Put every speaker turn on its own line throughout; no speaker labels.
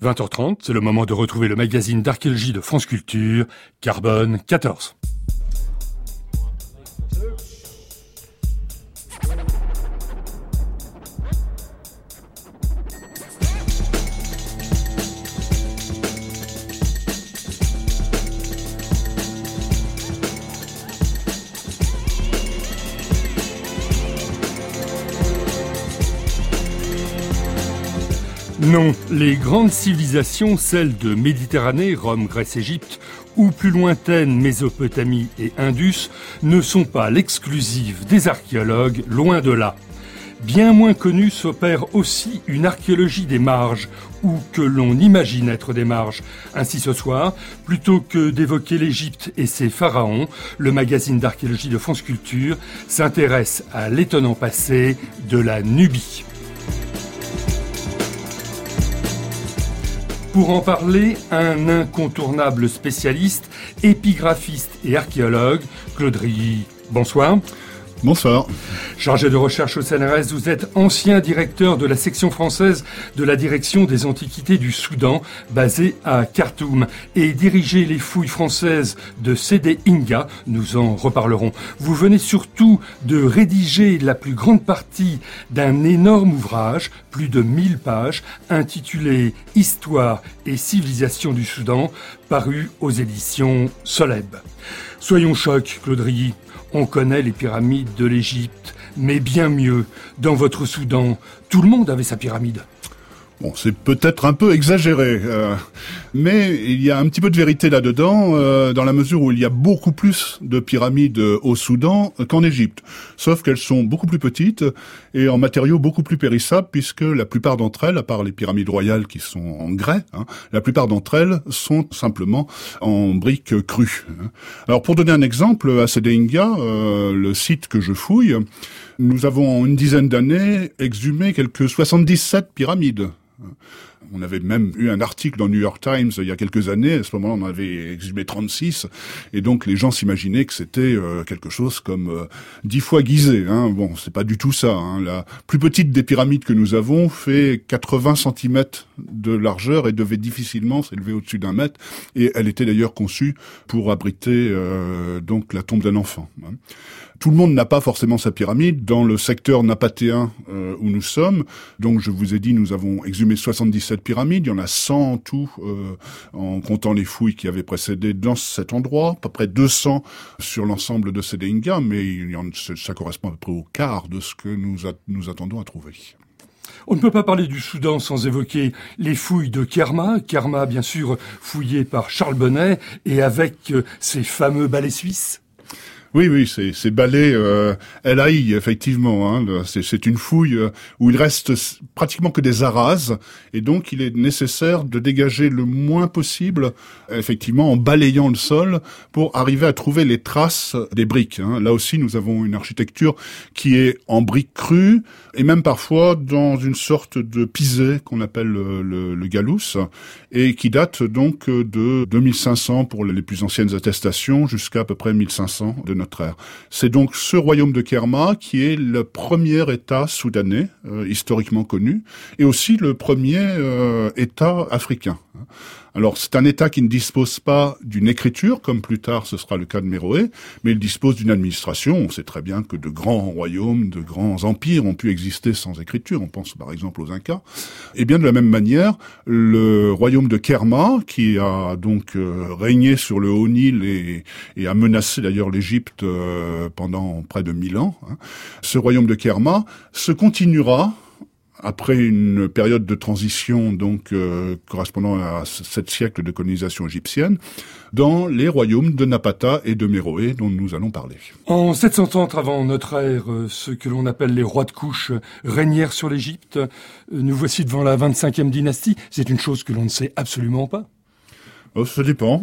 20h30, c'est le moment de retrouver le magazine d'archéologie de France Culture, Carbone 14. Non, les grandes civilisations, celles de Méditerranée, Rome, Grèce, Égypte, ou plus lointaines, Mésopotamie et Indus, ne sont pas l'exclusive des archéologues, loin de là. Bien moins connue s'opère aussi une archéologie des marges, ou que l'on imagine être des marges. Ainsi ce soir, plutôt que d'évoquer l'Égypte et ses pharaons, le magazine d'archéologie de France Culture s'intéresse à l'étonnant passé de la Nubie. Pour en parler, un incontournable spécialiste, épigraphiste et archéologue, Claude Rilly. Bonsoir.
Bonsoir.
Chargé de recherche au CNRS, vous êtes ancien directeur de la section française de la direction des antiquités du Soudan, basée à Khartoum, et dirigez les fouilles françaises de Sédé Inga, nous en reparlerons. Vous venez surtout de rédiger la plus grande partie d'un énorme ouvrage, plus de 1000 pages, intitulé « Histoire et civilisation du Soudan », paru aux éditions Soleb. Soyons chocs, Claude Rilly. On connaît les pyramides de l'Égypte, mais bien mieux, dans votre Soudan, tout le monde avait sa pyramide.
Bon, c'est peut-être un peu exagéré, mais il y a un petit peu de vérité là-dedans, dans la mesure où il y a beaucoup plus de pyramides au Soudan qu'en Égypte. Sauf qu'elles sont beaucoup plus petites et en matériaux beaucoup plus périssables, puisque la plupart d'entre elles, à part les pyramides royales qui sont en grès, la plupart d'entre elles sont simplement en briques crues. Alors pour donner un exemple, à Sédé Inga, le site que je fouille, nous avons en une dizaine d'années exhumé quelques 77 pyramides. On avait même eu un article dans New York Times il y a quelques années. À ce moment-là, on avait exhumé 36. Et donc, les gens s'imaginaient que c'était quelque chose comme 10 fois Gizeh. Bon, c'est pas du tout ça. La plus petite des pyramides que nous avons fait 80 cm de largeur et devait difficilement s'élever au-dessus d'1 mètre. Et elle était d'ailleurs conçue pour abriter donc la tombe d'un enfant. Tout le monde n'a pas forcément sa pyramide. Dans le secteur napatéen où nous sommes, donc je vous ai dit, nous avons exhumé 77 pyramides. Il y en a 100 en tout, en comptant les fouilles qui avaient précédé dans cet endroit. À peu près 200 sur l'ensemble de Sédé Inga, mais ça correspond à peu près au quart de ce que nous attendons à trouver.
On ne peut pas parler du Soudan sans évoquer les fouilles de Kerma. Kerma, bien sûr, fouillé par Charles Bonnet, et avec ses fameux balais suisses.
Oui, c'est balais El Haï, effectivement. C'est une fouille où il reste pratiquement que des arases, et donc il est nécessaire de dégager le moins possible, effectivement, en balayant le sol, pour arriver à trouver les traces des briques. Là aussi, nous avons une architecture qui est en briques crues, et même parfois dans une sorte de pisé qu'on appelle le galous, et qui date donc de 2500 pour les plus anciennes attestations, jusqu'à peu près 1500 de notre ère. C'est donc ce royaume de Kerma qui est le premier État soudanais, historiquement connu, et aussi le premier État africain. Alors, c'est un État qui ne dispose pas d'une écriture, comme plus tard ce sera le cas de Méroé, mais il dispose d'une administration. On sait très bien que de grands royaumes, de grands empires ont pu exister sans écriture. On pense par exemple aux Incas. Et bien de la même manière, le royaume de Kerma, qui a donc régné sur le Haut-Nil et a menacé d'ailleurs l'Égypte pendant près de 1000 ans, ce royaume de Kerma se continuera après une période de transition donc correspondant à 7 siècles de colonisation égyptienne, dans les royaumes de Napata et de Méroé dont nous allons parler.
En 730 avant notre ère, ce que l'on appelle les rois de Couche régnèrent sur l'Égypte. Nous voici devant la 25e dynastie. C'est une chose que l'on ne sait absolument pas.
Oh, ça dépend.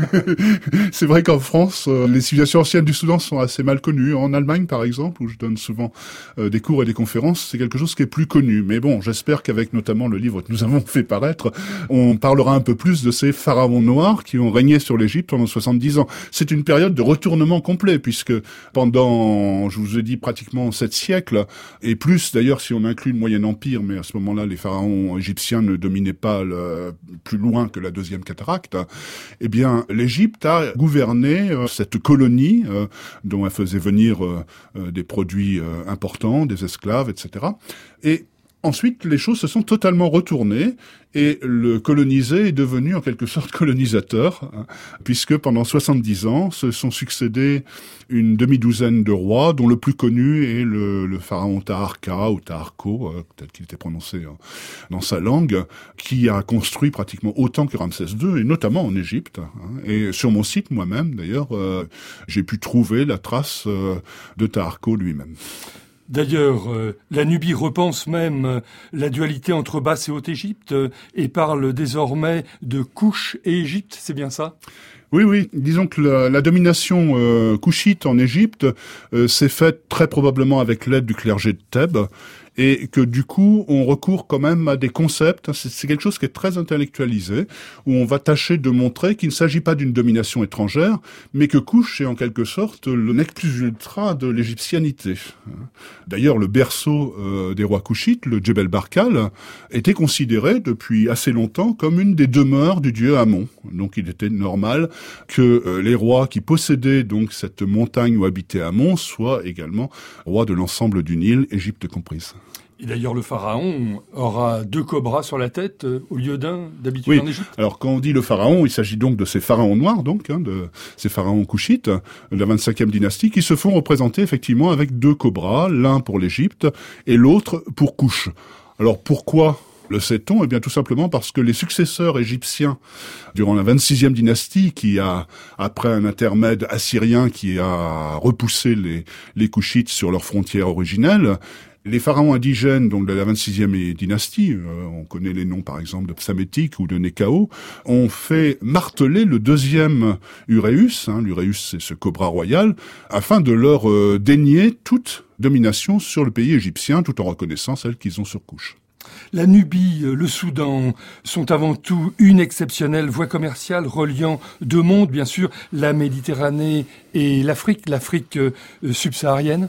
C'est vrai qu'en France, les civilisations anciennes du Soudan sont assez mal connues. En Allemagne, par exemple, où je donne souvent des cours et des conférences, c'est quelque chose qui est plus connu. Mais bon, j'espère qu'avec notamment le livre que nous avons fait paraître, on parlera un peu plus de ces pharaons noirs qui ont régné sur l'Égypte pendant 70 ans. C'est une période de retournement complet, puisque pendant, je vous ai dit, pratiquement 7 siècles, et plus d'ailleurs si on inclut le Moyen Empire, mais à ce moment-là, les pharaons égyptiens ne dominaient pas plus loin que la deuxième cataracte, eh bien, l'Égypte a gouverné cette colonie dont elle faisait venir des produits importants, des esclaves, etc. Et ensuite, les choses se sont totalement retournées et le colonisé est devenu en quelque sorte colonisateur, puisque pendant 70 ans se sont succédés une demi-douzaine de rois, dont le plus connu est le pharaon Taharqa ou Taharko, peut-être qu'il était prononcé dans sa langue, qui a construit pratiquement autant que Ramsès II, et notamment en Égypte. Et sur mon site, moi-même, d'ailleurs, j'ai pu trouver la trace de Taharko lui-même.
D'ailleurs, la Nubie repense même la dualité entre Basse et Haute-Égypte et parle désormais de Couche et Égypte, c'est bien ça ?
Oui. Disons que la domination couchite en Égypte s'est faite très probablement avec l'aide du clergé de Thèbes, et que du coup, on recourt quand même à des concepts. C'est quelque chose qui est très intellectualisé, où on va tâcher de montrer qu'il ne s'agit pas d'une domination étrangère, mais que Couche est en quelque sorte le nec plus ultra de l'égyptianité. D'ailleurs, le berceau des rois couchites, le Djebel Barkal, était considéré depuis assez longtemps comme une des demeures du dieu Amon. Donc il était normal que les rois qui possédaient donc cette montagne où habitait Amon soient également rois de l'ensemble du Nil, Égypte comprise.
Et d'ailleurs, le pharaon aura 2 cobras sur la tête au lieu d'un d'habitude en Égypte.
Alors quand on dit le pharaon, il s'agit donc de ces pharaons noirs, de ces pharaons couchites de la 25e dynastie, qui se font représenter effectivement avec 2 cobras, l'un pour l'Égypte et l'autre pour Couche. Alors pourquoi le sait-on ? Eh bien tout simplement parce que les successeurs égyptiens durant la 26e dynastie, qui a, après un intermède assyrien qui a repoussé les Couchites sur leurs frontières originelles, les pharaons indigènes, donc de la 26e dynastie, on connaît les noms par exemple de Psamétique ou de Néchao, ont fait marteler le 2e Uréus, l'Uréus c'est ce cobra royal, afin de leur dénier toute domination sur le pays égyptien, tout en reconnaissant celle qu'ils ont sur Couche.
La Nubie, le Soudan sont avant tout une exceptionnelle voie commerciale reliant 2 mondes, bien sûr, la Méditerranée et l'Afrique subsaharienne.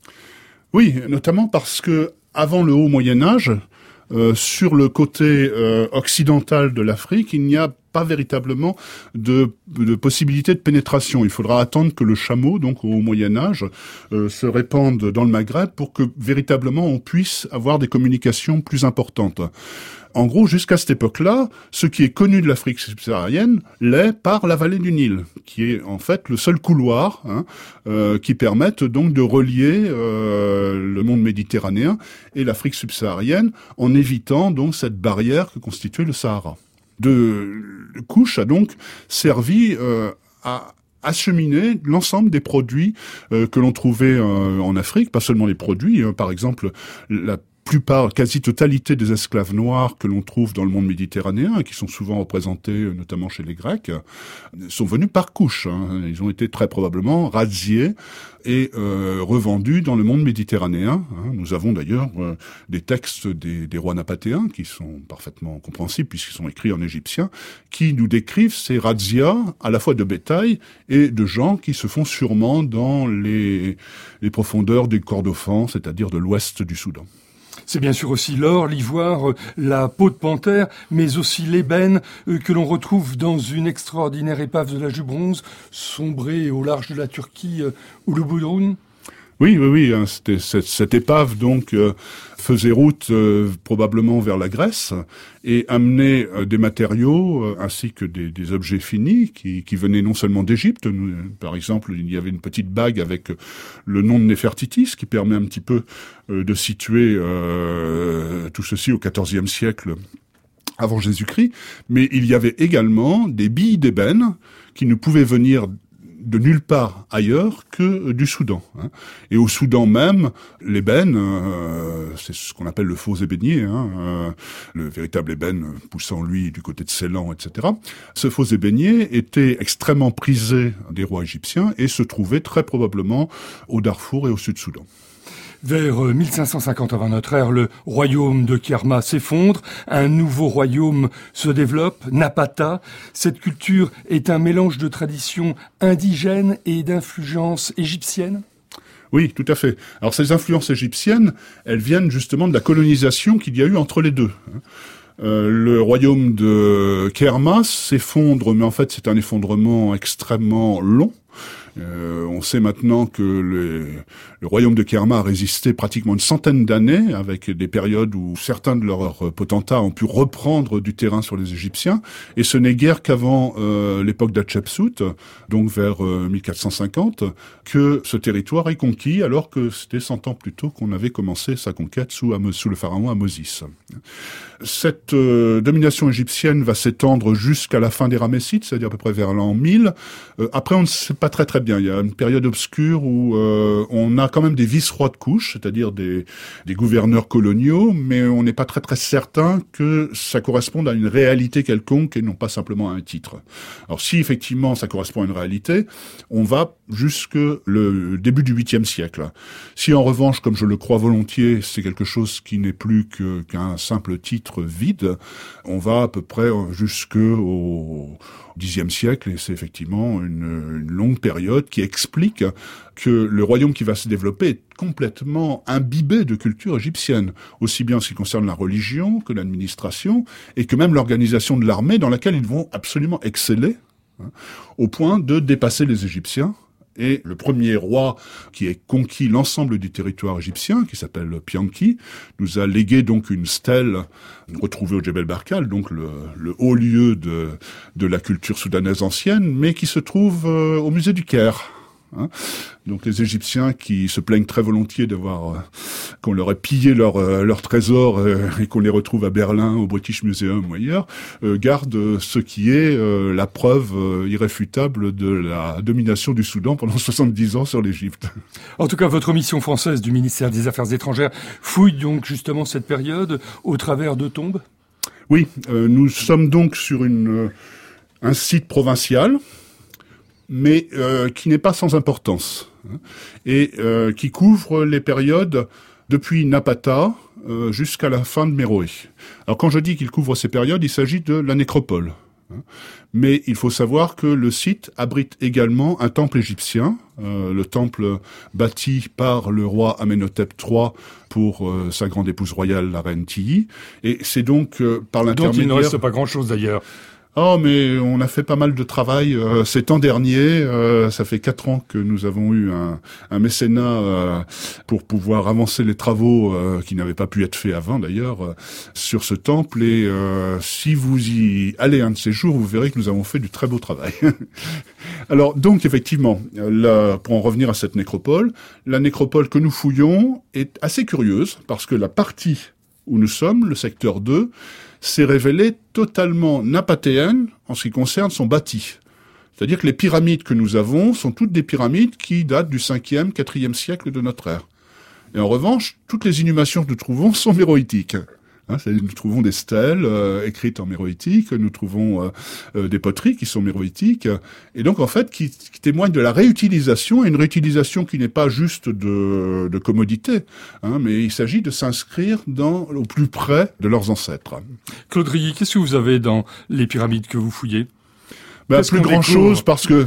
Oui, notamment parce que avant le Haut Moyen Âge, sur le côté occidental de l'Afrique, il n'y a pas véritablement de possibilité de pénétration. Il faudra attendre que le chameau, donc au Moyen Âge, se répande dans le Maghreb pour que véritablement on puisse avoir des communications plus importantes. En gros, jusqu'à cette époque-là, ce qui est connu de l'Afrique subsaharienne l'est par la vallée du Nil, qui est en fait le seul couloir qui permette donc de relier le monde méditerranéen et l'Afrique subsaharienne, en évitant donc cette barrière que constituait le Sahara. Couche a donc servi à acheminer l'ensemble des produits que l'on trouvait en Afrique, pas seulement les produits, par exemple la quasi-totalité des esclaves noirs que l'on trouve dans le monde méditerranéen, qui sont souvent représentés notamment chez les Grecs, sont venus par Couche. Ils ont été très probablement razziés et revendus dans le monde méditerranéen. Nous avons d'ailleurs des textes des rois napatéens qui sont parfaitement compréhensibles puisqu'ils sont écrits en égyptien, qui nous décrivent ces razzias à la fois de bétail et de gens qui se font sûrement dans les profondeurs du Kordofan, c'est-à-dire de l'ouest du Soudan.
C'est bien sûr aussi l'or, l'ivoire, la peau de panthère, mais aussi l'ébène que l'on retrouve dans une extraordinaire épave de l'âge du bronze, sombrée au large de la Turquie ou le Boudroun.
Oui, c'était cette épave donc faisait route probablement vers la Grèce et amenait des matériaux ainsi que des objets finis qui venaient non seulement d'Égypte. Par exemple, il y avait une petite bague avec le nom de Néfertiti, qui permet un petit peu de situer tout ceci au XIVe siècle avant Jésus-Christ. Mais il y avait également des billes d'ébène qui ne pouvaient venir de nulle part ailleurs que du Soudan. Et au Soudan même, l'ébène, c'est ce qu'on appelle le faux ébénier, le véritable ébène poussant lui du côté de Ceylan, etc. Ce faux ébénier était extrêmement prisé des rois égyptiens et se trouvait très probablement au Darfour et au Sud-Soudan.
Vers 1550 avant notre ère, le royaume de Kerma s'effondre, un nouveau royaume se développe, Napata. Cette culture est un mélange de traditions indigènes et d'influences égyptiennes ?
Oui, tout à fait. Alors ces influences égyptiennes, elles viennent justement de la colonisation qu'il y a eu entre les deux. Le royaume de Kerma s'effondre, mais en fait c'est un effondrement extrêmement long. On sait maintenant que le royaume de Kerma a résisté pratiquement une centaine d'années, avec des périodes où certains de leurs potentats ont pu reprendre du terrain sur les Égyptiens, et ce n'est guère qu'avant l'époque d'Hatchepsout, donc vers 1450, que ce territoire est conquis, alors que c'était 100 ans plus tôt qu'on avait commencé sa conquête sous le pharaon Ahmosis. Cette domination égyptienne va s'étendre jusqu'à la fin des Ramessides, c'est-à-dire à peu près vers l'an 1000. Après, on ne sait pas très bien. Il y a une période obscure où on a quand même des vice-rois de couche, c'est-à-dire des gouverneurs coloniaux, mais on n'est pas très certain que ça corresponde à une réalité quelconque et non pas simplement à un titre. Alors si effectivement ça correspond à une réalité, on va jusque le début du 8e siècle. Si en revanche, comme je le crois volontiers, c'est quelque chose qui n'est plus qu'un simple titre vide, on va à peu près jusqu'au Xe siècle, et c'est effectivement une longue période qui explique que le royaume qui va se développer est complètement imbibé de culture égyptienne, aussi bien en ce qui concerne la religion que l'administration, et que même l'organisation de l'armée dans laquelle ils vont absolument exceller, au point de dépasser les Égyptiens. Et le premier roi qui ait conquis l'ensemble du territoire égyptien, qui s'appelle Pianki, nous a légué donc une stèle retrouvée au Djebel Barkal, donc le haut lieu de la culture soudanaise ancienne, mais qui se trouve au musée du Caire. Donc les Égyptiens qui se plaignent très volontiers d'avoir qu'on leur ait pillé leur trésor et qu'on les retrouve à Berlin, au British Museum ou ailleurs, gardent ce qui est la preuve irréfutable de la domination du Soudan pendant 70 ans sur l'Égypte.
En tout cas, votre mission française du ministère des Affaires étrangères fouille donc justement cette période au travers de tombes ?
Oui, nous sommes donc sur un site provincial, mais qui n'est pas sans importance, et qui couvre les périodes depuis Napata jusqu'à la fin de Méroé. Alors quand je dis qu'il couvre ces périodes, il s'agit de la nécropole. Mais il faut savoir que le site abrite également un temple égyptien, le temple bâti par le roi Amenhotep III pour sa grande épouse royale, la reine Tiye, et c'est donc par l'intermédiaire...
Dont il ne reste pas grand-chose d'ailleurs.
Oh, mais on a fait pas mal de travail ces temps derniers. Ça fait 4 ans que nous avons eu un mécénat pour pouvoir avancer les travaux qui n'avaient pas pu être faits avant d'ailleurs sur ce temple. Et si vous y allez un de ces jours, vous verrez que nous avons fait du très beau travail. Alors donc effectivement, pour en revenir à cette nécropole, la nécropole que nous fouillons est assez curieuse parce que la partie où nous sommes, le secteur 2, s'est révélée totalement napatéenne en ce qui concerne son bâti. C'est-à-dire que les pyramides que nous avons sont toutes des pyramides qui datent du 5e, 4e siècle de notre ère. Et en revanche, toutes les inhumations que nous trouvons sont méroïtiques. Nous trouvons des stèles écrites en méroïtique, nous trouvons des poteries qui sont méroïtiques, et donc en fait qui témoignent de la réutilisation, et une réutilisation qui n'est pas juste de commodité, mais il s'agit de s'inscrire au plus près de leurs ancêtres.
Claude Rilly, qu'est-ce que vous avez dans les pyramides que vous fouillez ?
Plus grand chose, parce que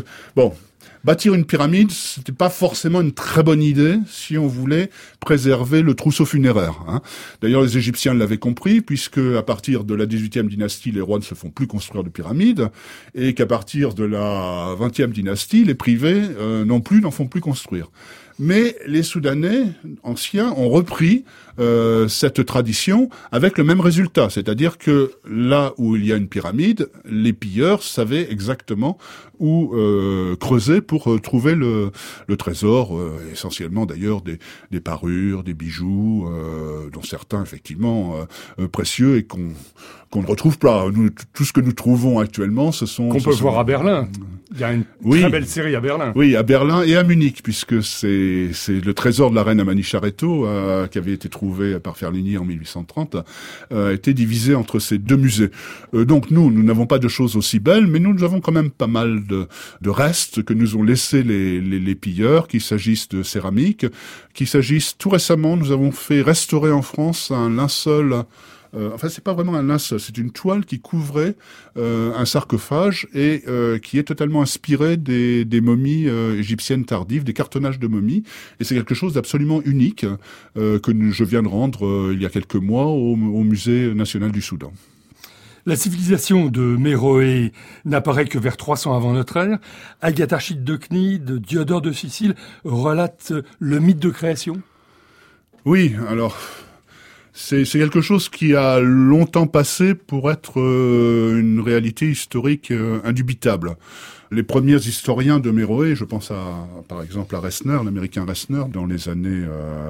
bâtir une pyramide, c'était pas forcément une très bonne idée si on voulait préserver le trousseau funéraire. D'ailleurs, les Égyptiens l'avaient compris, puisque à partir de la 18e dynastie, les rois ne se font plus construire de pyramides, et qu'à partir de la 20e dynastie, les privés n'en font plus construire. Mais les Soudanais anciens ont repris cette tradition avec le même résultat, c'est-à-dire que là où il y a une pyramide, les pilleurs savaient exactement où creuser pour trouver le trésor, essentiellement d'ailleurs des parures, des bijoux, dont certains effectivement précieux et qu'on ne retrouve pas. Nous, tout ce que nous trouvons actuellement,
qu'on peut voir à Berlin. Il y a une très belle série à Berlin.
Oui, à Berlin et à Munich, puisque c'est le trésor de la reine Amanichareto qui avait été trouvé par Ferlini en 1830, a été divisé entre ces deux musées. Donc nous n'avons pas de choses aussi belles, mais nous avons quand même pas mal de restes que nous ont laissés les pilleurs, qu'il s'agisse de céramique, qu'il s'agisse tout récemment, nous avons fait restaurer en France un linceul. Enfin, c'est pas vraiment un linceul, c'est une toile qui couvrait un sarcophage et qui est totalement inspiré des momies égyptiennes tardives, des cartonnages de momies. Et c'est quelque chose d'absolument unique que je viens de rendre il y a quelques mois au Musée national du Soudan.
La civilisation de Méroé n'apparaît que vers 300 avant notre ère. Agatharchide de Cnide, Diodore de Sicile relate le mythe de création.
Oui, alors c'est quelque chose qui a longtemps passé pour être une réalité historique indubitable. Les premiers historiens de Méroé, je pense par exemple à Resner, l'américain Resner, dans les années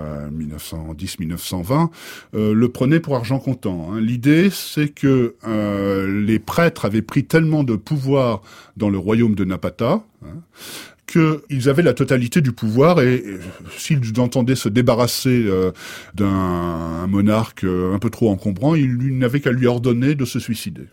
1910-1920, le prenaient pour argent comptant. L'idée, c'est que les prêtres avaient pris tellement de pouvoir dans le royaume de Napata, qu'ils avaient la totalité du pouvoir et s'ils entendaient se débarrasser d'un monarque un peu trop encombrant, ils n'avaient qu'à lui ordonner de se suicider.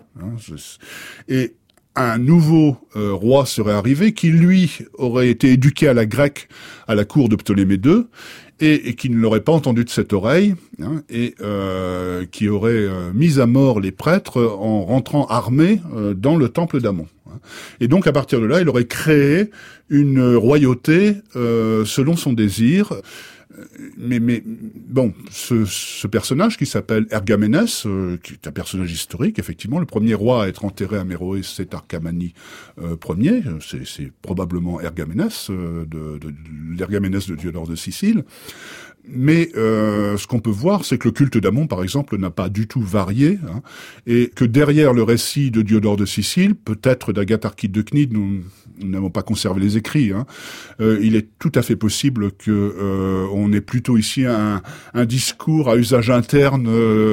Et un nouveau roi serait arrivé qui, lui, aurait été éduqué à la grecque à la cour de Ptolémée II et qui ne l'aurait pas entendu de cette oreille et qui aurait mis à mort les prêtres en rentrant armés dans le temple d'Amon. Et donc, à partir de là, il aurait créé une royauté selon son désir. Mais bon, ce personnage qui s'appelle Ergaménès, qui est un personnage historique, effectivement, le premier roi à être enterré à Méroé, c'est Arcamani Ier, c'est probablement Ergaménès, l'Ergaménès de Diodore de Sicile. Mais ce qu'on peut voir, c'est que le culte d'Amon, par exemple, n'a pas du tout varié, et que derrière le récit de Diodore de Sicile, peut-être d'Agatharchide de Cnide, nous n'avons pas conservé les écrits, il est tout à fait possible que on ait plutôt ici un discours à usage interne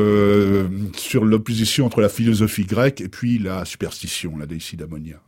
sur l'opposition entre la philosophie grecque et puis la superstition, la déicide Ammonia.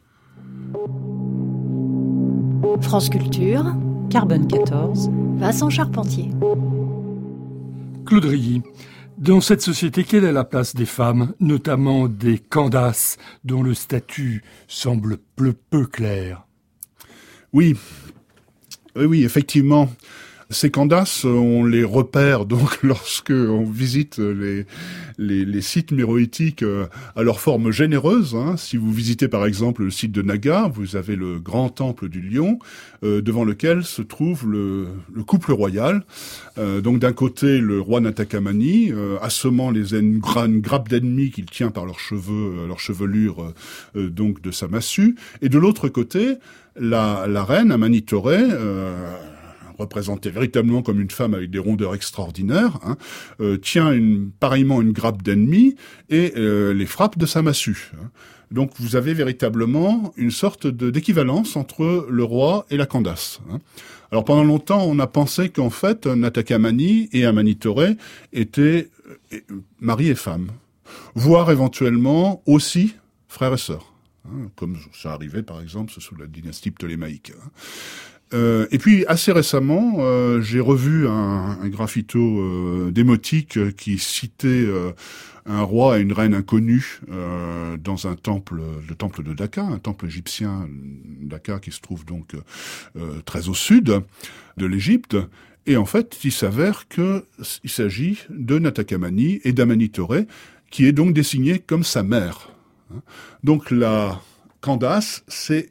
France Culture,
Carbone 14,
Vincent Charpentier.
Claude Rilly, dans cette société, quelle est la place des femmes, notamment des Candaces, dont le statut semble peu clair?
Oui, effectivement. Ces Candaces, on les repère donc lorsque on visite les sites méroïtiques à leur forme généreuse. Si vous visitez par exemple le site de Naga, vous avez le grand temple du lion devant lequel se trouve le couple royal. Donc d'un côté le roi Natakamani assommant une grappe d'ennemis qu'il tient par leurs cheveux, leur chevelure donc de sa massue, et de l'autre côté la reine Amanitoré, représentée véritablement comme une femme avec des rondeurs extraordinaires, tient pareillement une grappe d'ennemis et les frappe de sa massue. Donc vous avez véritablement une sorte d'équivalence entre le roi et la Candace. Alors pendant longtemps, on a pensé qu'en fait, Natakamani et Amanitoré étaient mari et femme, voire éventuellement aussi frères et sœurs, comme ça arrivait par exemple sous la dynastie ptolémaïque. Et puis assez récemment, j'ai revu un graffito démotique qui citait un roi et une reine inconnus dans un temple, le temple de Dacca, un temple égyptien Dacca qui se trouve donc très au sud de l'Égypte. Et en fait, il s'avère qu'il s'agit de Natakamani et d'Amanitoré, qui est donc désignée comme sa mère. Donc la Candace, c'est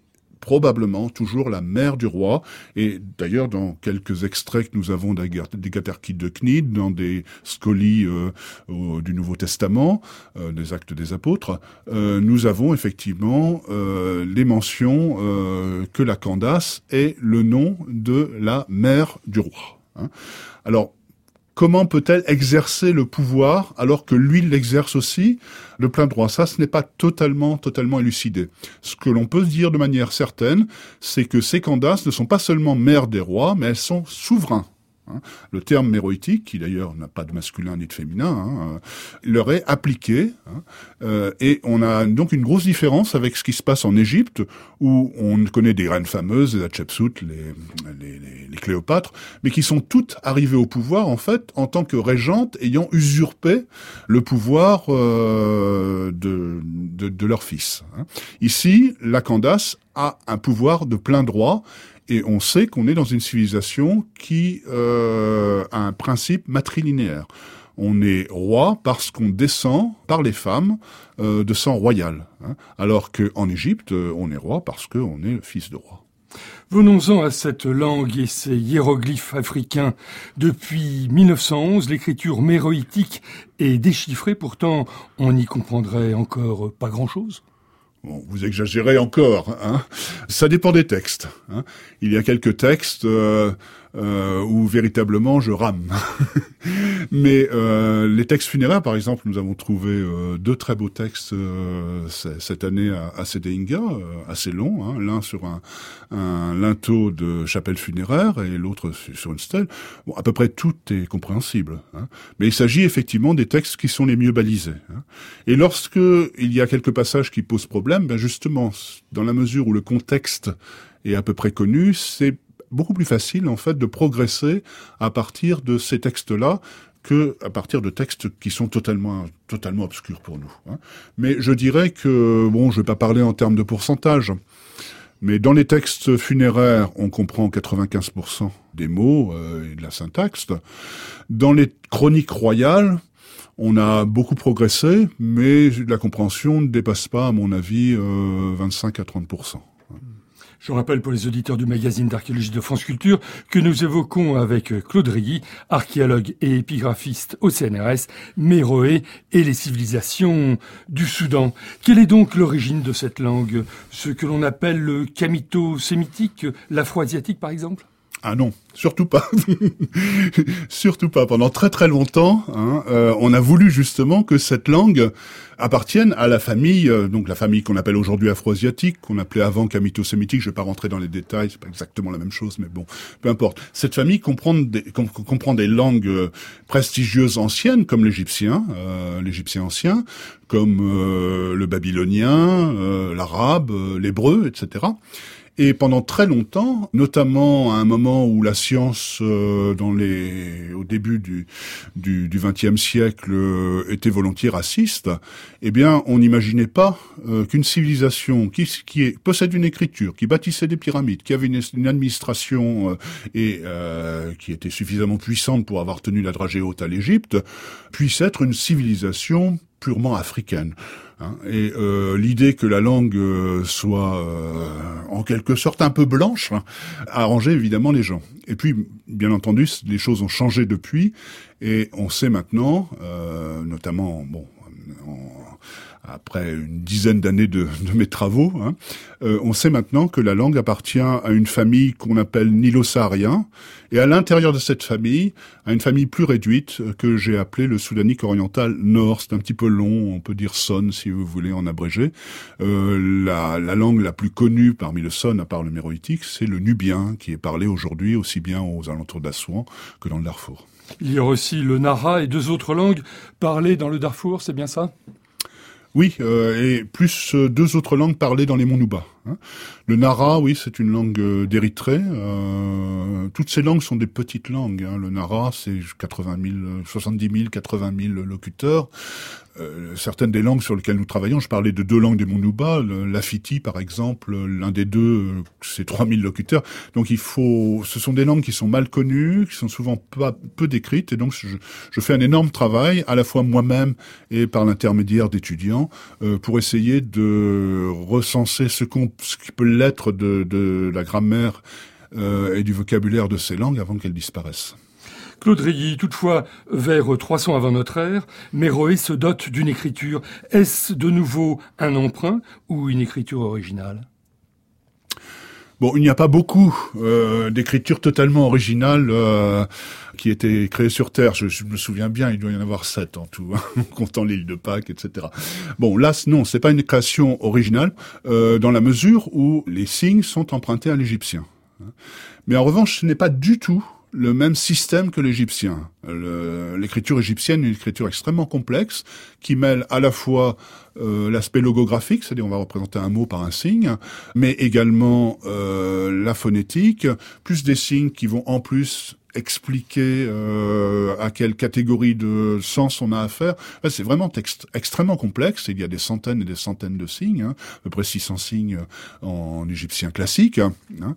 probablement toujours la mère du roi. Et d'ailleurs, dans quelques extraits que nous avons des Gaterkies de Cnide, dans des scolies du Nouveau Testament, des Actes des Apôtres, nous avons effectivement les mentions que la Candace est le nom de la mère du roi. Alors, comment peut-elle exercer le pouvoir alors que lui l'exerce aussi de plein droit? Ça, ce n'est pas totalement élucidé. Ce que l'on peut se dire de manière certaine, c'est que ces Candaces ne sont pas seulement mères des rois, mais elles sont souverains. Le terme méroïtique, qui d'ailleurs n'a pas de masculin ni de féminin, leur est appliqué. Et on a donc une grosse différence avec ce qui se passe en Égypte, où on connaît des reines fameuses, les Hatshepsut, les Cléopâtres, mais qui sont toutes arrivées au pouvoir, en fait, en tant que régentes ayant usurpé le pouvoir de leur fils. Ici, la Candace a un pouvoir de plein droit, et on sait qu'on est dans une civilisation qui a un principe matrilinéaire. On est roi parce qu'on descend par les femmes de sang royal. Alors qu'en Égypte, on est roi parce qu'on est le fils de roi.
Venons-en à cette langue et ces hiéroglyphes africains. Depuis 1911, l'écriture méroïtique est déchiffrée, pourtant on n'y comprendrait encore pas grand-chose.
Bon, vous exagérez encore, Ça dépend des textes. Il y a quelques textes où véritablement je rame. Mais les textes funéraires, par exemple, nous avons trouvé deux très beaux textes cette année à Sédéinga, assez longs, l'un sur un linteau de chapelle funéraire et l'autre sur une stèle. Bon, à peu près tout est compréhensible. Mais il s'agit effectivement des textes qui sont les mieux balisés. Et lorsque il y a quelques passages qui posent problème, ben justement, dans la mesure où le contexte est à peu près connu, c'est beaucoup plus facile, en fait, de progresser à partir de ces textes-là que à partir de textes qui sont totalement obscurs pour nous. Mais je dirais que, bon, je vais pas parler en termes de pourcentage, mais dans les textes funéraires, on comprend 95% des mots et de la syntaxe. Dans les chroniques royales, on a beaucoup progressé, mais la compréhension ne dépasse pas, à mon avis, 25 à 30%.
Je rappelle pour les auditeurs du magazine d'archéologie de France Culture que nous évoquons avec Claude Rilly, archéologue et épigraphiste au CNRS, Méroé et les civilisations du Soudan. Quelle est donc l'origine de cette langue? Ce que l'on appelle le camito-sémitique, l'afro-asiatique par exemple?
Ah non, surtout pas. Surtout pas. Pendant très très longtemps, on a voulu justement que cette langue appartienne à la famille, donc la famille qu'on appelle aujourd'hui afro-asiatique, qu'on appelait avant camito-sémitique. Je vais pas rentrer dans les détails, c'est pas exactement la même chose, mais bon, peu importe. Cette famille comprend des langues prestigieuses anciennes, comme l'égyptien ancien, comme le babylonien, l'arabe, l'hébreu, etc. Et pendant très longtemps, notamment à un moment où la science, au début du XXe siècle, était volontiers raciste, eh bien, on n'imaginait pas qu'une civilisation qui possède une écriture, qui bâtissait des pyramides, qui avait une administration et qui était suffisamment puissante pour avoir tenu la dragée haute à l'Égypte, puisse être une civilisation purement africaine. Et l'idée que la langue soit en quelque sorte un peu blanche a arrangé évidemment les gens. Et puis, bien entendu, les choses ont changé depuis, et on sait maintenant, notamment, après une dizaine d'années de mes travaux, on sait maintenant que la langue appartient à une famille qu'on appelle nilo-sahariens, et à l'intérieur de cette famille, à une famille plus réduite que j'ai appelée le soudanique oriental nord. C'est un petit peu long, on peut dire Son si vous voulez en abrégé. La langue la plus connue parmi le Son, à part le méroïtique, c'est le nubien, qui est parlé aujourd'hui aussi bien aux alentours d'Assouan que dans le Darfour.
Il y a aussi le Nara et deux autres langues parlées dans le Darfour, c'est bien ça ?
Oui, et plus deux autres langues parlées dans les monts Nouba. Le Nara, oui, c'est une langue d'Érythrée. Toutes ces langues sont des petites langues. Le Nara, c'est 70 000, 80 000 locuteurs. Certaines des langues sur lesquelles nous travaillons, je parlais de deux langues des monts Nouba, l'Afiti par exemple, l'un des deux, c'est 3000 locuteurs. Donc ce sont des langues qui sont mal connues, qui sont souvent peu décrites, et donc je fais un énorme travail, à la fois moi-même et par l'intermédiaire d'étudiants, pour essayer de recenser ce qu'on ce qui peut l'être de la grammaire et du vocabulaire de ces langues avant qu'elles disparaissent.
Claude Rilly, toutefois, vers 300 avant notre ère, Méroé se dote d'une écriture. Est-ce de nouveau un emprunt ou une écriture originale ?
Bon, il n'y a pas beaucoup d'écritures totalement originales qui étaient créées sur Terre. Je me souviens bien, il doit y en avoir 7 en tout, hein, comptant l'île de Pâques, etc. Bon, là, non, c'est pas une création originale dans la mesure où les signes sont empruntés à l'égyptien. Mais en revanche, ce n'est pas du tout le même système que l'égyptien. L'écriture égyptienne est une écriture extrêmement complexe qui mêle à la fois l'aspect logographique, c'est-à-dire on va représenter un mot par un signe, mais également la phonétique, plus des signes qui vont en plus expliquer à quelle catégorie de sens on a affaire. Là, c'est vraiment extrêmement complexe. Il y a des centaines et des centaines de signes, hein, à peu près 600 signes en égyptien classique. Hein.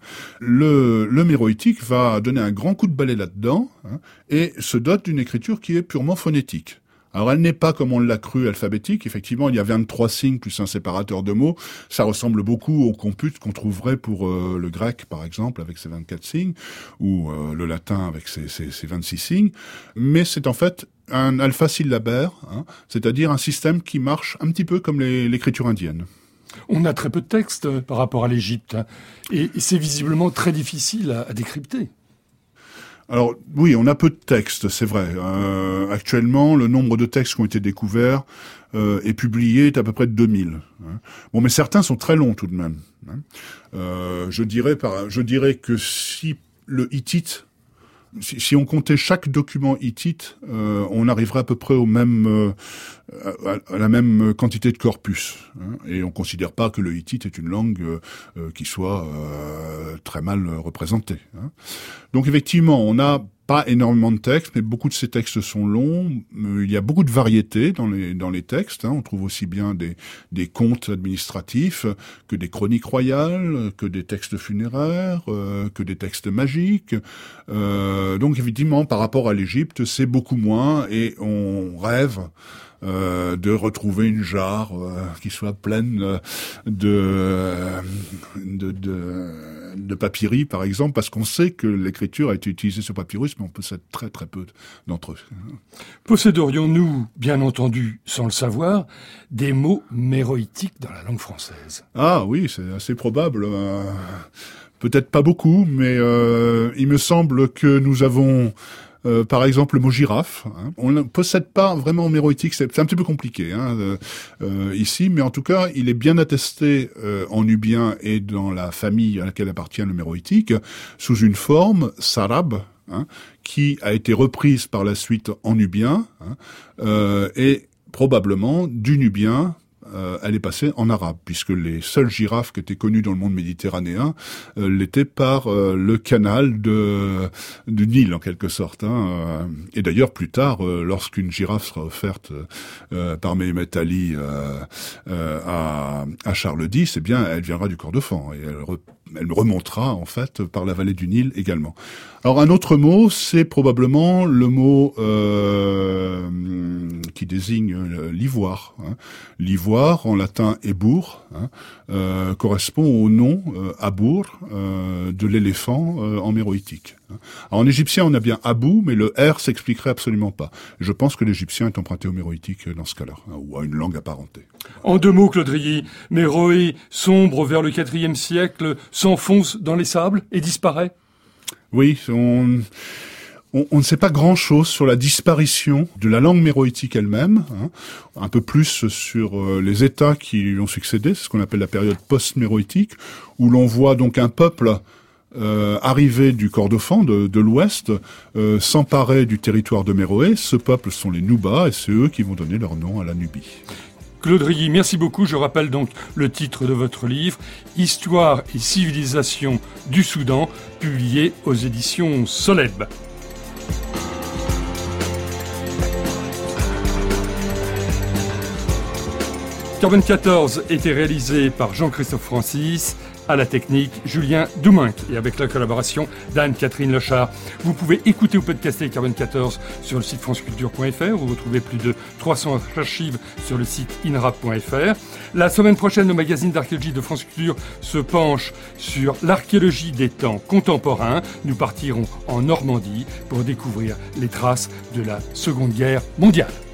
Le méroïtique va donner un grand coup de balai là-dedans, hein, et se dote d'une écriture qui est purement phonétique. Alors, elle n'est pas, comme on l'a cru, alphabétique. Effectivement, il y a 23 signes plus un séparateur de mots. Ça ressemble beaucoup au compute qu'on trouverait pour le grec, par exemple, avec ses 24 signes, ou le latin avec ses 26 signes. Mais c'est en fait un alpha-syllabaire, hein, c'est-à-dire un système qui marche un petit peu comme l'écriture indienne.
On a très peu de textes par rapport à l'Égypte, hein, et c'est visiblement très difficile à décrypter.
Alors oui, on a peu de textes, c'est vrai. Actuellement, le nombre de textes qui ont été découverts et publiés est à peu près de 2000. Hein. Bon, mais certains sont très longs tout de même. Hein. Je dirais que si le hittite, si on comptait chaque document hittite, on arriverait à peu près au même à la même quantité de corpus. Hein, et on considère pas que le hittite est une langue qui soit très mal représentée. Hein. Donc effectivement, on n'a pas énormément de textes, mais beaucoup de ces textes sont longs. Il y a beaucoup de variétés dans les textes. Hein. On trouve aussi bien des contes administratifs que des chroniques royales, que des textes funéraires, que des textes magiques. Donc effectivement, par rapport à l'Égypte, c'est beaucoup moins, et on rêve de retrouver une jarre qui soit pleine de papyri, par exemple, parce qu'on sait que l'écriture a été utilisée sur papyrus, mais on possède très très peu d'entre eux.
Posséderions-nous, bien entendu, sans le savoir, des mots méroïtiques dans la langue française ?
Ah oui, c'est assez probable. Peut-être pas beaucoup, mais il me semble que nous avons... par exemple, le mot girafe, hein. On ne possède pas vraiment en méroïtique, c'est un petit peu compliqué ici, mais en tout cas, il est bien attesté en nubien et dans la famille à laquelle appartient le méroïtique, sous une forme sarabe, hein, qui a été reprise par la suite en nubien, hein, et probablement du nubien. Elle est passée en arabe, puisque les seules girafes qui étaient connues dans le monde méditerranéen l'étaient par le canal du Nil, en quelque sorte. Hein. Et d'ailleurs, plus tard, lorsqu'une girafe sera offerte par Méhémet Ali à Charles X, eh bien, elle viendra du Kordofan, et elle remontera, en fait, par la vallée du Nil également. Alors, un autre mot, c'est probablement le mot qui désigne l'ivoire. Hein. L'ivoire, en latin ebour, hein, correspond au nom abour de l'éléphant en méroïtique. Alors, en égyptien, on a bien abou, mais le R s'expliquerait absolument pas. Je pense que l'égyptien est emprunté au méroïtique dans ce cas-là, hein, ou à une langue apparentée.
En 2 mots, Claude Rilly, Méroé sombre vers le IVe siècle, s'enfonce dans les sables et disparaît ?
Oui, on ne sait pas grand-chose sur la disparition de la langue méroïtique elle-même, hein, un peu plus sur les États qui lui ont succédé, c'est ce qu'on appelle la période post-méroïtique, où l'on voit donc un peuple arrivé du Kordofan, de l'ouest, s'emparer du territoire de Méroé. Ce peuple sont les Noubas, et c'est eux qui vont donner leur nom à la Nubie.
Claude Rilly, merci beaucoup. Je rappelle donc le titre de votre livre, Histoire et civilisation du Soudan, publié aux éditions Soleb. Carbone 14 était réalisé par Jean-Christophe Francis. À la technique, Julien Douminc et avec la collaboration d'Anne-Catherine Lechard. Vous pouvez écouter ou podcaster Carbone 14 sur le site franceculture.fr. Vous retrouvez plus de 300 archives sur le site inrap.fr. La semaine prochaine, le magazine d'archéologie de France Culture se penche sur l'archéologie des temps contemporains. Nous partirons en Normandie pour découvrir les traces de la Seconde Guerre mondiale.